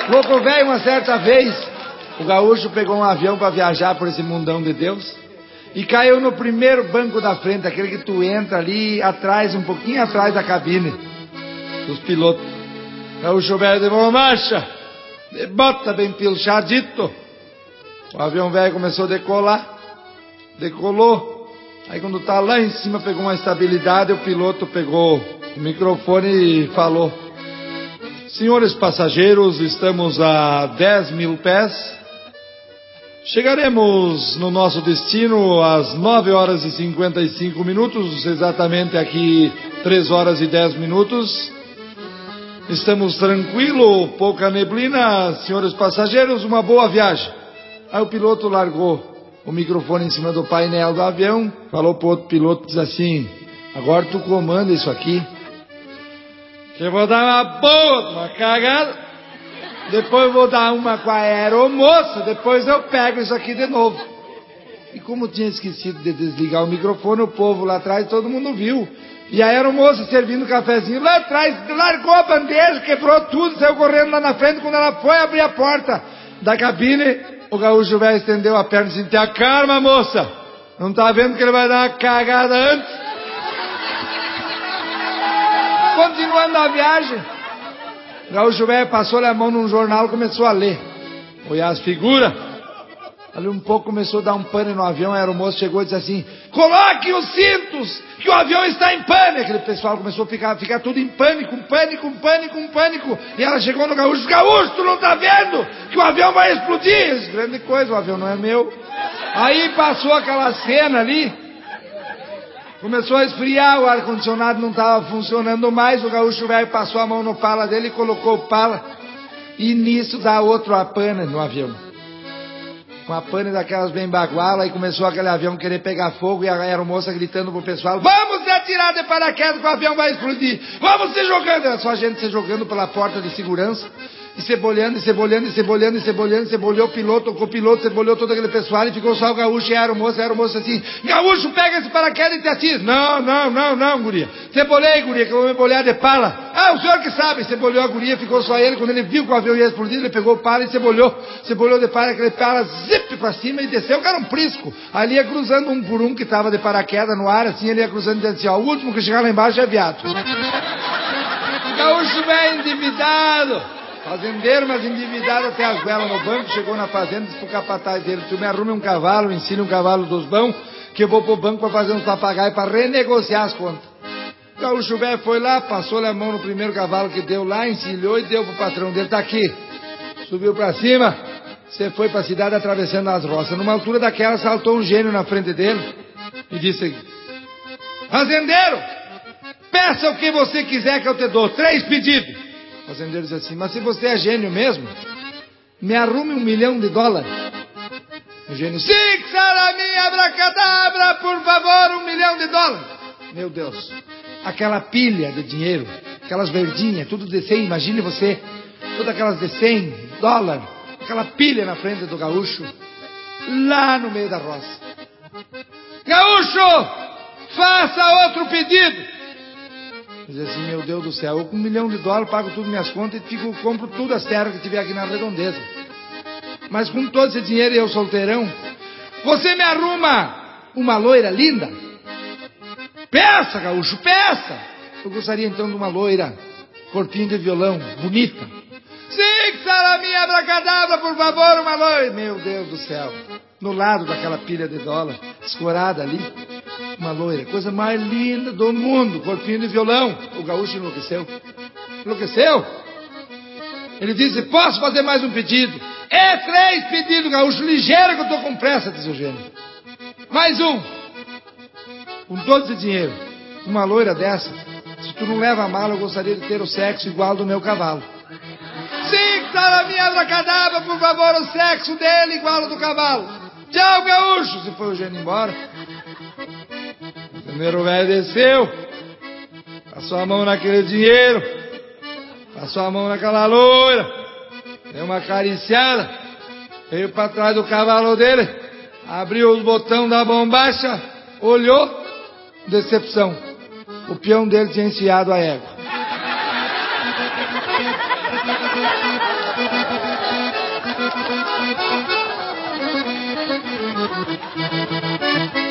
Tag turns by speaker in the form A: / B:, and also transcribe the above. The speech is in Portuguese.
A: Louco velho, uma certa vez, o gaúcho pegou um avião para viajar por esse mundão de Deus e caiu no primeiro banco da frente, aquele que tu entra ali atrás, um pouquinho atrás da cabine dos pilotos. Gaúcho velho de boa marcha, de bota bem pilchadito. O avião velho começou a decolar, decolou. Aí quando tá lá em cima pegou uma estabilidade, o piloto pegou o microfone e falou: senhores passageiros, estamos a 10 mil pés. Chegaremos no nosso destino às 9 horas e 55 minutos, exatamente aqui 3 horas e 10 minutos. Estamos tranquilo, pouca neblina, senhores passageiros, uma boa viagem. Aí o piloto largou o microfone em cima do painel do avião, falou pro outro piloto, diz assim: agora tu comanda isso aqui, que eu vou dar uma boa, uma cagada, depois eu vou dar uma com a aeromoça, depois eu pego isso aqui de novo. E como tinha esquecido de desligar o microfone, o povo lá atrás, todo mundo viu. E a aeromoça servindo cafezinho lá atrás, largou a bandeja, quebrou tudo, saiu correndo lá na frente. Quando ela foi abrir a porta da cabine, o gaúcho velho estendeu a perna e disse: tenha calma, moça, não tá vendo que ele vai dar uma cagada antes? Continuando a viagem, o gaúcho velho passou a mão num jornal e começou a ler, olhar as figuras. Ali um pouco começou a dar um pane no avião. A aeromoça chegou e disse assim: coloque os cintos, que o avião está em pânico. Aquele pessoal começou a ficar tudo em pânico, pânico. E ela chegou no gaúcho: gaúcho, tu não tá vendo que o avião vai explodir? Isso, grande coisa, o avião não é meu. Aí passou aquela cena ali, começou a esfriar, o ar-condicionado não estava funcionando mais. O gaúcho velho passou a mão no pala dele e colocou o pala. E nisso dá outro apane no avião. Uma pane daquelas bem baguala, e começou aquele avião querer pegar fogo, e a aeromoça gritando pro pessoal: vamos se atirar de paraquedas que o avião vai explodir, vamos se jogando. Era só a gente se jogando pela porta de segurança, e cebolhando, cebolhou o piloto, o copiloto, cebolhou todo aquele pessoal, e ficou só o gaúcho e a aeromoça assim: gaúcho, pega esse paraquedas e te atira. Não, guria, cebolhei, guria, que eu vou me bolhar de pala. Ah, o senhor que sabe. Cebolhou a guria, ficou só ele. Quando ele viu que o avião ia explodir, ele pegou o pala e cebolhou de pala, aquele pala zip pra cima e desceu, que era um prisco. Ali ia cruzando um por um que tava de paraquedas no ar, assim, ele ia cruzando e dizendo assim: ó, o último que chegar lá embaixo é viado. Gaúcho bem endividado, fazendeiro, mas endividado até as velas no banco. Chegou na fazenda, disse pro capataz dele: tu me arrume um cavalo, ensine um cavalo dos bons, que eu vou pro banco para fazer uns papagaios para renegociar as contas. O gaúcho velho foi lá, passou a mão no primeiro cavalo que deu lá, encilhou e deu pro patrão dele: tá aqui. Subiu pra cima, você foi pra cidade atravessando as roças. Numa altura daquela, saltou um gênio na frente dele e disse: fazendeiro, peça o que você quiser que eu te dou, 3 pedidos. O fazendeiro disse assim: mas se você é gênio mesmo, me arrume $1 milhão. O gênio: sim, xarami, abracadabra, por favor, $1 milhão. Meu Deus, aquela pilha de dinheiro, aquelas verdinhas, tudo de 100, imagine você, todas aquelas de $100, aquela pilha na frente do gaúcho, lá no meio da roça. Gaúcho, faça outro pedido. Diz assim: meu Deus do céu, eu com $1 milhão pago tudo minhas contas e compro tudo as terras que tiver aqui na redondeza. Mas com todo esse dinheiro e eu solteirão, você me arruma uma loira linda? Peça, gaúcho, peça. Eu gostaria então de uma loira, corpinho de violão, bonita. Sim, xarami, abracadabra, por favor, uma loira. Meu Deus do céu, no lado daquela pilha de dólar, escorada ali, uma loira, coisa mais linda do mundo, corpinho de violão. O gaúcho enlouqueceu. Ele disse: posso fazer mais um pedido? É 3 pedidos, gaúcho, ligeiro que eu tô com pressa, diz o gênio. Mais um. Com todo esse dinheiro, uma loira dessa, se tu não leva a mala, eu gostaria de ter o sexo igual do meu cavalo. Sim, xarami, abracadabra, por favor, o sexo dele igual ao do cavalo. Tchau, gaúcho. Se foi o gênio embora, o primeiro velho desceu, passou a mão naquele dinheiro, passou a mão naquela loira, deu uma acariciada, veio para trás do cavalo dele, abriu os botões da bombacha, olhou, decepção, o peão dele tinha enfiado a égua. Música